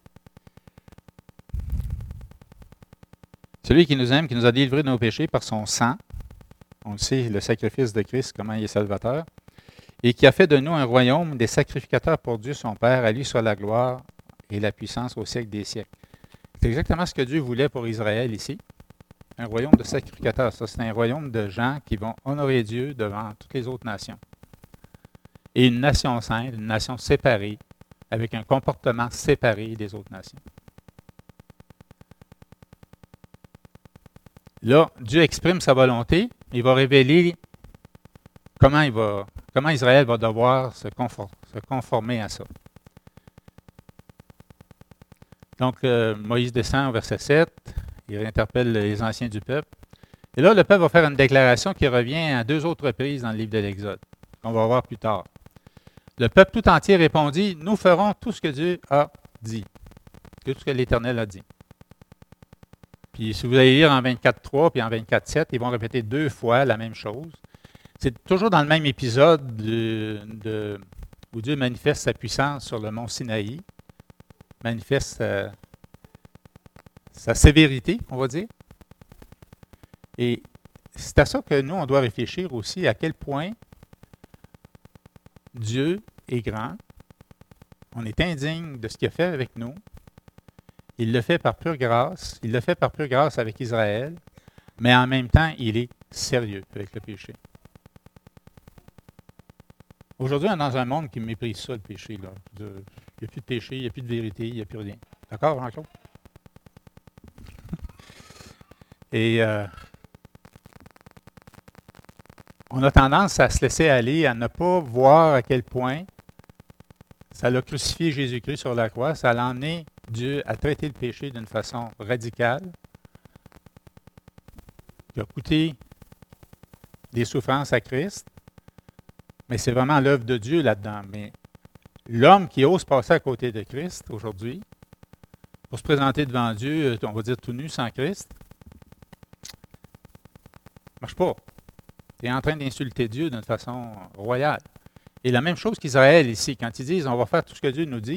Celui qui nous aime, qui nous a délivrés de nos péchés par son sang, on le sait, le sacrifice de Christ, comment il est salvateur, et qui a fait de nous un royaume des sacrificateurs pour Dieu son Père, à lui soit la gloire et la puissance au siècle des siècles. C'est exactement ce que Dieu voulait pour Israël ici. Un royaume de sacrificateurs. Ça, c'est un royaume de gens qui vont honorer Dieu devant toutes les autres nations. Et une nation sainte, une nation séparée, avec un comportement séparé des autres nations. Là, Dieu exprime sa volonté, il va révéler comment, il va, comment Israël va devoir se, conform, se conformer à ça. Donc, euh, Moïse descend au verset sept, il interpelle les anciens du peuple. Et là, le peuple va faire une déclaration qui revient à deux autres reprises dans le livre de l'Exode, qu'on va voir plus tard. Le peuple tout entier répondit, « Nous ferons tout ce que Dieu a dit, tout ce que l'Éternel a dit. » Puis si vous allez lire en vingt-quatre trois puis en vingt-quatre sept, ils vont répéter deux fois la même chose. C'est toujours dans le même épisode de, de, où Dieu manifeste sa puissance sur le mont Sinaï, manifeste sa, sa sévérité, on va dire. Et c'est à ça que nous, on doit réfléchir aussi, à quel point Dieu est grand, on est indigne de ce qu'il a fait avec nous. Il le fait par pure grâce, il le fait par pure grâce avec Israël, mais en même temps, il est sérieux avec le péché. Aujourd'hui, on est dans un monde qui méprise ça, le péché. Là. Il n'y a plus de péché, il n'y a plus de vérité, il n'y a plus rien. D'accord, Jean-Claude? Et euh, on a tendance à se laisser aller, à ne pas voir à quel point ça l'a crucifié Jésus-Christ sur la croix, ça l'a emmené Dieu à traiter le péché d'une façon radicale, qui a coûté des souffrances à Christ, mais c'est vraiment l'œuvre de Dieu là-dedans. Mais l'homme qui ose passer à côté de Christ aujourd'hui, pour se présenter devant Dieu, on va dire tout nu sans Christ, ne marche pas. Tu es en train d'insulter Dieu d'une façon royale. Et la même chose qu'Israël ici, quand ils disent « on va faire tout ce que Dieu nous dit »,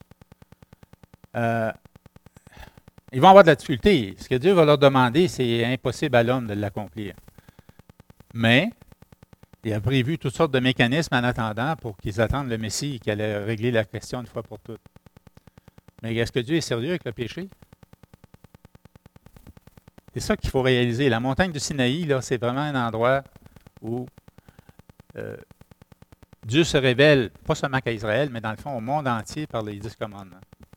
euh, ils vont avoir de la difficulté. Ce que Dieu va leur demander, c'est impossible à l'homme de l'accomplir. Mais il a prévu toutes sortes de mécanismes en attendant pour qu'ils attendent le Messie qui allait régler la question une fois pour toutes. Mais est-ce que Dieu est sérieux avec le péché? C'est ça qu'il faut réaliser. La montagne du Sinaï, là, c'est vraiment un endroit où euh, Dieu se révèle, pas seulement qu'à Israël, mais dans le fond au monde entier par les dix commandements.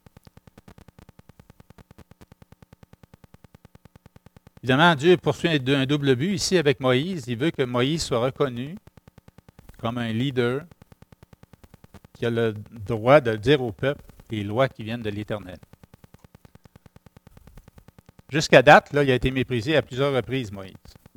Évidemment, Dieu poursuit un double but ici avec Moïse. Il veut que Moïse soit reconnu comme un leader qui a le droit de dire au peuple les lois qui viennent de l'Éternel. Jusqu'à date, là, il a été méprisé à plusieurs reprises, Moïse.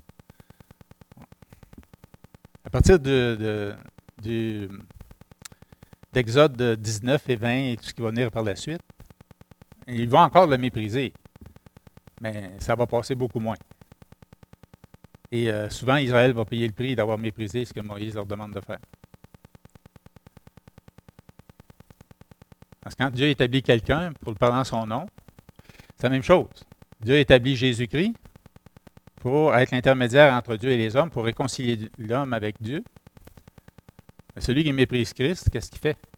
À partir de, de, du, d'Exode dix-neuf et vingt et tout ce qui va venir par la suite, ils vont encore le mépriser. Mais ça va passer beaucoup moins. Et euh, souvent, Israël va payer le prix d'avoir méprisé ce que Moïse leur demande de faire. Parce que quand Dieu établit quelqu'un pour le parler en son nom, c'est la même chose. Dieu établit Jésus-Christ pour être l'intermédiaire entre Dieu et les hommes, pour réconcilier l'homme avec Dieu. Mais celui qui méprise Christ, qu'est-ce qu'il fait?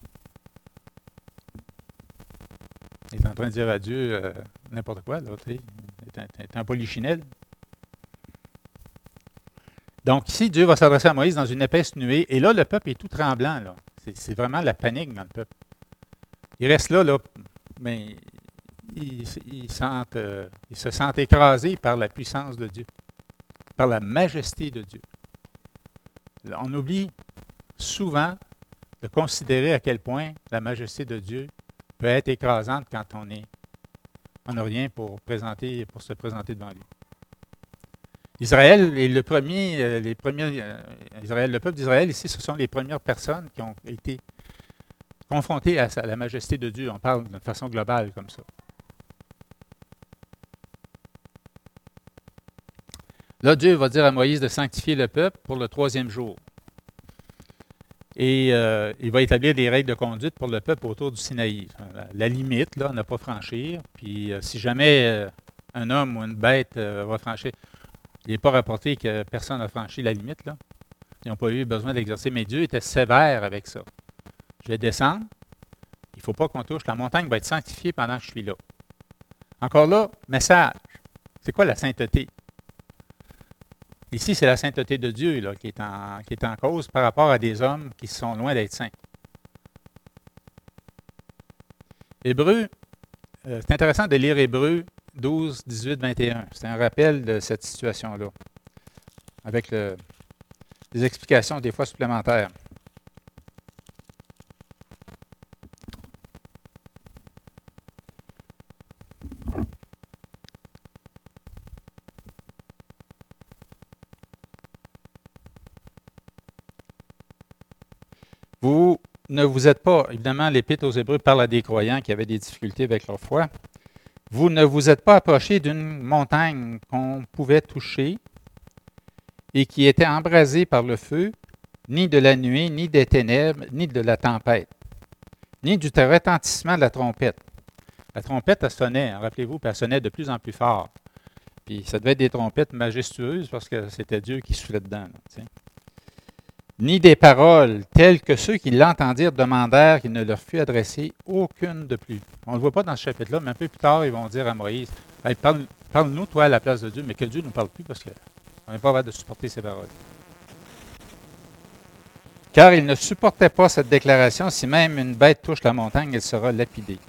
Il est en train de dire à Dieu euh, n'importe quoi, là, tu sais. Il est un, un polichinelle. Donc ici, Dieu va s'adresser à Moïse dans une épaisse nuée, et là, le peuple est tout tremblant, là. C'est, c'est vraiment la panique dans le peuple. Il reste là, là, mais ils, ils, sentent, euh, ils se sentent écrasés par la puissance de Dieu, par la majesté de Dieu. On oublie souvent de considérer à quel point la majesté de Dieu peut être écrasante quand on est, on n'a rien pour présenter, pour se présenter devant lui. Israël est le premier, les premiers, Israël, le peuple d'Israël ici, ce sont les premières personnes qui ont été confrontées à la majesté de Dieu. On parle de façon globale comme ça. Là, Dieu va dire à Moïse de sanctifier le peuple pour le troisième jour. Et euh, il va établir des règles de conduite pour le peuple autour du Sinaï. La, la limite, là, ne pas franchir. Puis euh, si jamais euh, un homme ou une bête euh, va franchir, il n'est pas rapporté que personne n'a franchi la limite, là. Ils n'ont pas eu besoin d'exercer. Mais Dieu était sévère avec ça. Je vais descendre. Il ne faut pas qu'on touche. La montagne va être sanctifiée pendant que je suis là. Encore là, message. C'est quoi la sainteté? Ici, c'est la sainteté de Dieu là, qui, est en, qui est en cause par rapport à des hommes qui sont loin d'être saints. Hébreu, euh, c'est intéressant de lire Hébreu douze, dix-huit, vingt et un. C'est un rappel de cette situation-là, avec le, des explications des fois supplémentaires. Vous ne vous êtes pas, évidemment, l'Épître aux Hébreux parle à des croyants qui avaient des difficultés avec leur foi. Vous ne vous êtes pas approchés d'une montagne qu'on pouvait toucher et qui était embrasée par le feu, ni de la nuée, ni des ténèbres, ni de la tempête, ni du retentissement de la trompette. La trompette, elle sonnait, rappelez-vous, puis elle sonnait de plus en plus fort. Puis ça devait être des trompettes majestueuses parce que c'était Dieu qui soufflait dedans. Là, ni des paroles telles que ceux qui l'entendirent demandèrent qu'il ne leur fût adressé aucune de plus. On ne le voit pas dans ce chapitre-là, mais un peu plus tard, ils vont dire à Moïse, hey, parle, parle-nous, toi, à la place de Dieu, mais que Dieu ne nous parle plus parce qu'on n'est pas capable de supporter ces paroles. Car ils ne supportaient pas cette déclaration, si même une bête touche la montagne, elle sera lapidée.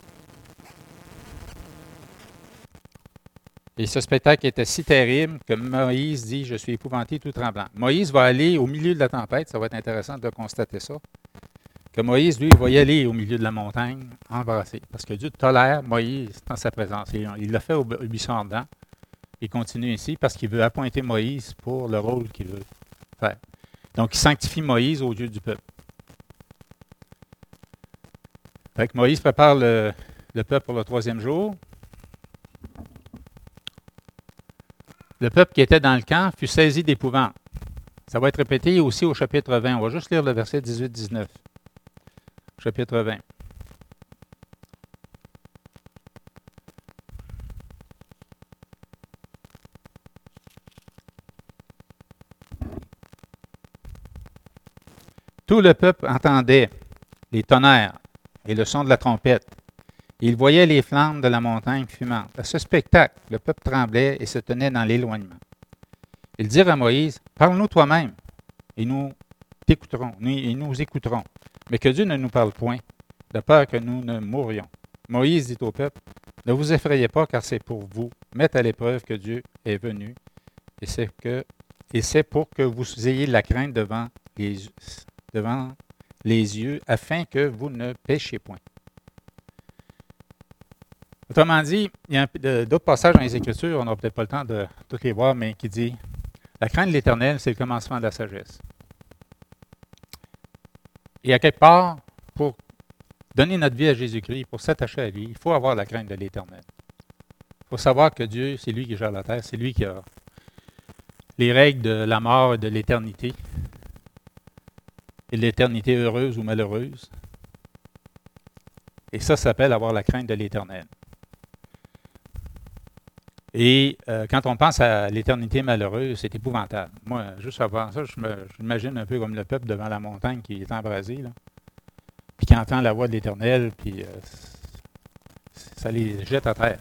Et ce spectacle était si terrible que Moïse dit « Je suis épouvanté tout tremblant ». Moïse va aller au milieu de la tempête, ça va être intéressant de constater ça, que Moïse, lui, va y aller au milieu de la montagne, embrasser, parce que Dieu tolère Moïse dans sa présence. Et il l'a fait au buisson ardent, il continue ainsi, parce qu'il veut appointer Moïse pour le rôle qu'il veut faire. Donc, il sanctifie Moïse aux yeux du peuple. Fait que Moïse prépare le, le peuple pour le troisième jour. Le peuple qui était dans le camp fut saisi d'épouvante. Ça va être répété aussi au chapitre vingt. On va juste lire le verset dix-huit dix-neuf. Chapitre vingt. Tout le peuple entendait les tonnerres et le son de la trompette. Il voyait les flammes de la montagne fumante. À ce spectacle, le peuple tremblait et se tenait dans l'éloignement. Ils dirent à Moïse, « Parle-nous toi-même, et nous t'écouterons, et nous écouterons, mais que Dieu ne nous parle point, de peur que nous ne mourions. » Moïse dit au peuple, « Ne vous effrayez pas, car c'est pour vous mettre à l'épreuve que Dieu est venu, et c'est, que, et c'est pour que vous ayez la crainte devant les, devant les yeux, afin que vous ne péchiez point. » Autrement dit, il y a un, d'autres passages dans les Écritures, on n'aura peut-être pas le temps de tous les voir, mais qui dit « La crainte de l'Éternel, c'est le commencement de la sagesse. » Et à quelque part, pour donner notre vie à Jésus-Christ, pour s'attacher à lui, il faut avoir la crainte de l'Éternel. Il faut savoir que Dieu, c'est lui qui gère la terre, c'est lui qui a les règles de la mort et de l'éternité, et l'éternité heureuse ou malheureuse. Et ça, ça s'appelle avoir la crainte de l'Éternel. Et euh, quand on pense à l'éternité malheureuse, c'est épouvantable. Moi, juste avant ça, je, me, je m'imagine un peu comme le peuple devant la montagne qui est embrasée, là, puis qui entend la voix de l'Éternel, puis euh, ça les jette à terre.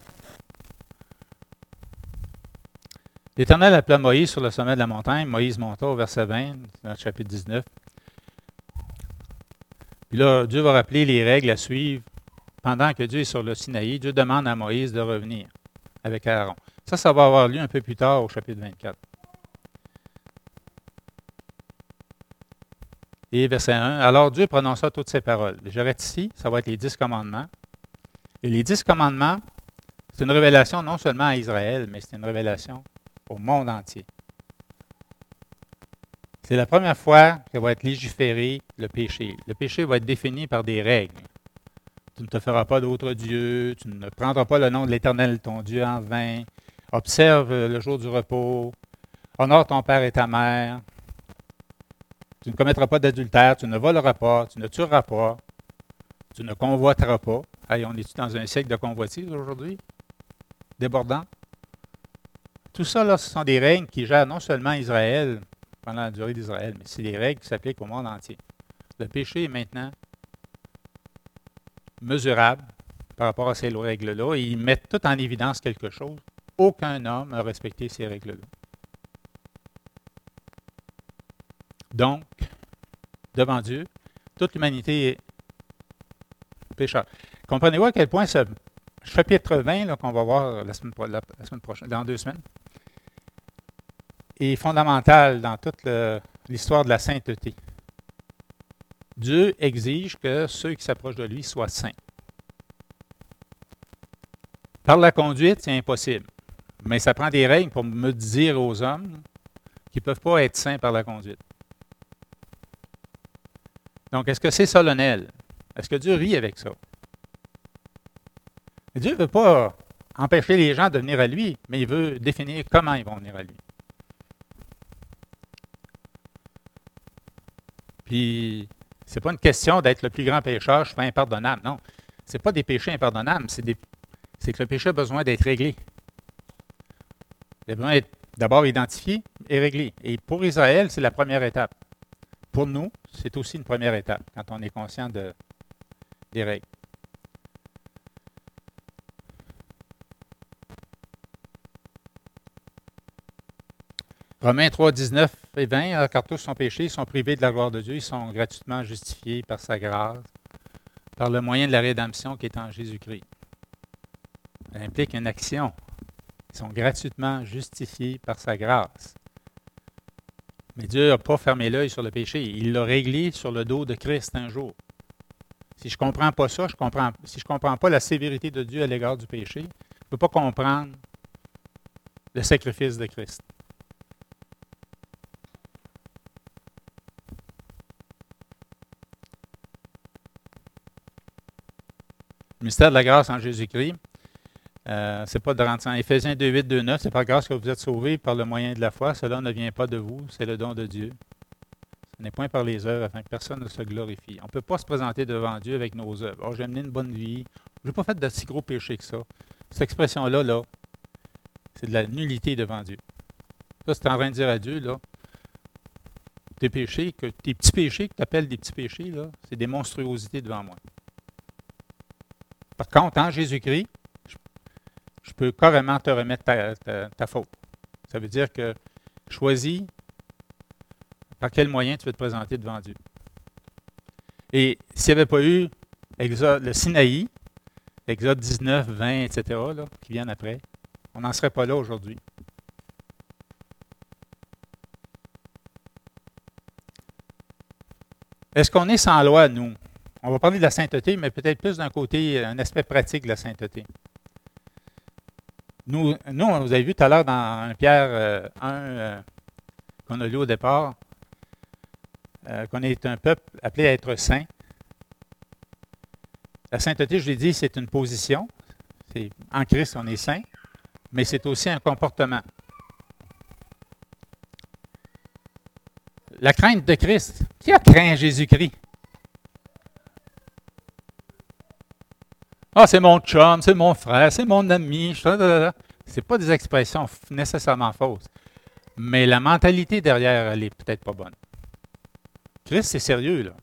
L'Éternel appela Moïse sur le sommet de la montagne. Moïse monta au verset vingt, dans le chapitre dix-neuf. Puis là, Dieu va rappeler les règles à suivre pendant que Dieu est sur le Sinaï, Dieu demande à Moïse de revenir avec Aaron. Ça, ça va avoir lieu un peu plus tard au chapitre vingt-quatre. Et verset un, « Alors Dieu prononça toutes ces paroles. » J'arrête ici, ça va être les dix commandements. Et les dix commandements, c'est une révélation non seulement à Israël, mais c'est une révélation au monde entier. C'est la première fois que va être légiféré le péché. Le péché va être défini par des règles. Tu ne te feras pas d'autre Dieu, tu ne prendras pas le nom de l'Éternel, ton Dieu, en vain. Observe le jour du repos. Honore ton père et ta mère. Tu ne commettras pas d'adultère, tu ne voleras pas, tu ne tueras pas, tu ne convoiteras pas. Hey, on est dans un siècle de convoitise aujourd'hui? Débordant. Tout ça, là, ce sont des règles qui gèrent non seulement Israël, pendant la durée d'Israël, mais c'est des règles qui s'appliquent au monde entier. Le péché est maintenant mesurable par rapport à ces règles-là, et ils mettent tout en évidence quelque chose. Aucun homme n'a respecté ces règles-là. Donc, devant Dieu, toute l'humanité est pécheur. Comprenez-vous à quel point ce chapitre vingt, là, qu'on va voir la semaine, la, la semaine prochaine, dans deux semaines, est fondamental dans toute le, l'histoire de la sainteté. Dieu exige que ceux qui s'approchent de lui soient saints. Par la conduite, c'est impossible. Mais ça prend des règles pour me dire aux hommes qu'ils ne peuvent pas être saints par la conduite. Donc, est-ce que c'est solennel? Est-ce que Dieu rit avec ça? Dieu ne veut pas empêcher les gens de venir à lui, mais il veut définir comment ils vont venir à lui. Puis, ce n'est pas une question d'être le plus grand pécheur, je suis pas impardonnable. Non, ce n'est pas des péchés impardonnables, c'est, des, c'est que le péché a besoin d'être réglé. Il a besoin d'être d'abord identifié et réglé. Et pour Israël, c'est la première étape. Pour nous, c'est aussi une première étape, quand on est conscient de, des règles. Romains trois, dix-neuf et vingt, car tous sont péchés, ils sont privés de la gloire de Dieu, ils sont gratuitement justifiés par sa grâce, par le moyen de la rédemption qui est en Jésus-Christ. Ça implique une action. Ils sont gratuitement justifiés par sa grâce. Mais Dieu n'a pas fermé l'œil sur le péché. Il l'a réglé sur le dos de Christ un jour. Si je ne comprends pas ça, je comprends, si je ne comprends pas la sévérité de Dieu à l'égard du péché, je ne peux pas comprendre le sacrifice de Christ. Le mystère de la grâce en Jésus-Christ, euh, c'est pas de rendre ça. Éphésiens deux, huit, deux, neuf, c'est par grâce que vous êtes sauvés par le moyen de la foi. Cela ne vient pas de vous, c'est le don de Dieu. Ce n'est point par les œuvres, afin que personne ne se glorifie. On ne peut pas se présenter devant Dieu avec nos œuvres. Oh, j'ai mené une bonne vie. Je n'ai pas fait de si gros péchés que ça. Cette expression-là, là, c'est de la nullité devant Dieu. Ça, c'est en train de dire à Dieu, là, tes péchés, que, tes petits péchés que tu appelles des petits péchés, là, c'est des monstruosités devant moi. Par contre, en Jésus-Christ, je, je peux carrément te remettre ta, ta, ta faute. Ça veut dire que choisis par quel moyen tu veux te présenter devant Dieu. Et s'il n'y avait pas eu Exode, le Sinaï, Exode dix-neuf, vingt, et cetera, là, qui viennent après, on n'en serait pas là aujourd'hui. Est-ce qu'on est sans loi, nous? On va parler de la sainteté, mais peut-être plus d'un côté, un aspect pratique de la sainteté. Nous, nous vous avez vu tout à l'heure dans un Pierre euh, un, euh, qu'on a lu au départ, euh, qu'on est un peuple appelé à être saint. La sainteté, je l'ai dit, c'est une position. C'est, en Christ, on est saint, mais c'est aussi un comportement. La crainte de Christ. Qui a craint Jésus-Christ? Ah, c'est mon chum, c'est mon frère, c'est mon ami. Ce n'est pas des expressions nécessairement fausses. Mais la mentalité derrière, elle n'est peut-être pas bonne. Christ, c'est sérieux, là.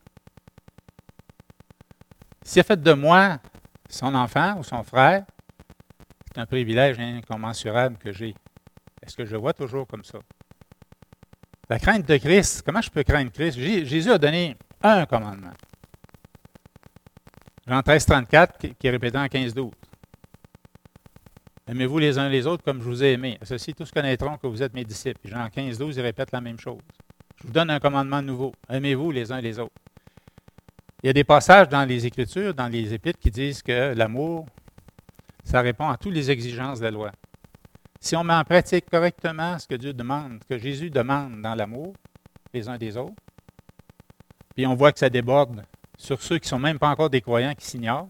S'il a fait de moi son enfant ou son frère, c'est un privilège incommensurable que j'ai. Est-ce que je le vois toujours comme ça? La crainte de Christ, comment je peux craindre Christ? Jésus a donné un commandement. Jean treize, trente-quatre, qui, qui est répété en quinze, douze. Aimez-vous les uns les autres comme je vous ai aimés. Ceux-ci tous connaîtront que vous êtes mes disciples. Jean quinze, douze, il répète la même chose. Je vous donne un commandement nouveau. Aimez-vous les uns les autres. Il y a des passages dans les Écritures, dans les Épîtres, qui disent que l'amour, ça répond à toutes les exigences de la loi. Si on met en pratique correctement ce que Dieu demande, ce que Jésus demande dans l'amour, les uns des autres, puis on voit que ça déborde sur ceux qui ne sont même pas encore des croyants, qui s'ignorent,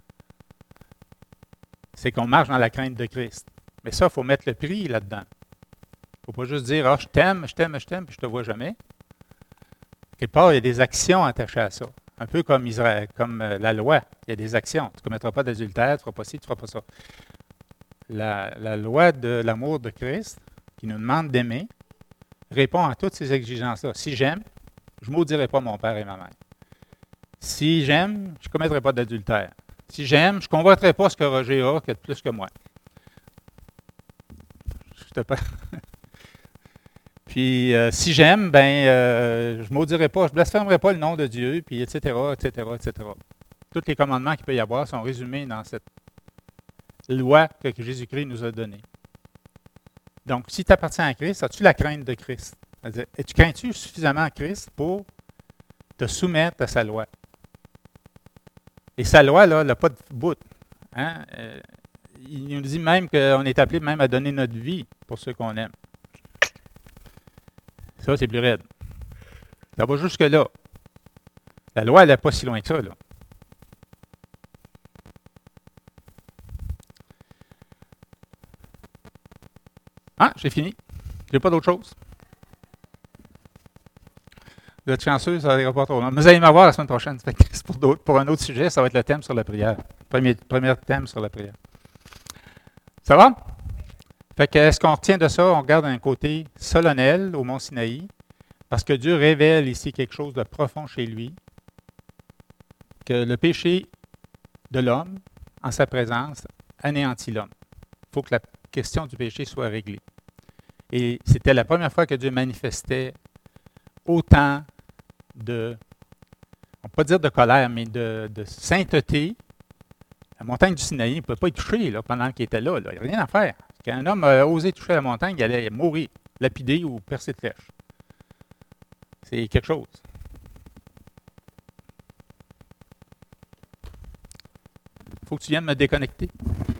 c'est qu'on marche dans la crainte de Christ. Mais ça, il faut mettre le prix là-dedans. Il ne faut pas juste dire « Ah, je t'aime, je t'aime, je t'aime, puis je ne te vois jamais ». Quelque part, il y a des actions attachées à ça. Un peu comme Israël, comme la loi. Il y a des actions. Tu ne commettras pas d'adultère, tu ne feras pas ci, tu ne feras pas ça. La, la loi de l'amour de Christ, qui nous demande d'aimer, répond à toutes ces exigences-là. Si j'aime, je ne maudirai pas mon père et ma mère. Si j'aime, je ne commettrai pas d'adultère. Si j'aime, je ne convoiterai pas ce que Roger a, qui a de plus que moi. Je te parle. Puis, euh, si j'aime, ben, euh, je ne maudirai pas, je ne blasphémerai pas le nom de Dieu, puis et cetera, et cetera, et cetera. Tous les commandements qu'il peut y avoir sont résumés dans cette loi que Jésus-Christ nous a donnée. Donc, si tu appartiens à Christ, as-tu la crainte de Christ? C'est-à-dire, et tu crains-tu suffisamment Christ pour te soumettre à sa loi? Et sa loi, là, elle n'a pas de bout. Hein? Euh, il nous dit même qu'on est appelé même à donner notre vie pour ceux qu'on aime. Ça, c'est plus raide. Ça va jusque-là. La loi, elle n'est pas si loin que ça, là. Ah, j'ai fini. J'ai pas d'autre chose. Vous êtes chanceux, ça n'ira pas trop long. Mais vous allez m'avoir la semaine prochaine. C'est pour, d'autres, pour un autre sujet, ça va être le thème sur la prière. Premier, premier thème sur la prière. Ça va? Fait que, est-ce qu'on retient de ça? On regarde un côté solennel au mont Sinaï, parce que Dieu révèle ici quelque chose de profond chez lui, que le péché de l'homme, en sa présence, anéantit l'homme. Il faut que la question du péché soit réglée. Et c'était la première fois que Dieu manifestait autant de, on ne peut pas dire de colère, mais de, de sainteté. La montagne du Sinaï ne pouvait pas y toucher là, pendant qu'il était là, là. Il n'y a rien à faire. Quand un homme a osé toucher la montagne, il allait mourir, lapidé ou percé de flèche. C'est quelque chose. Il faut que tu viennes me déconnecter.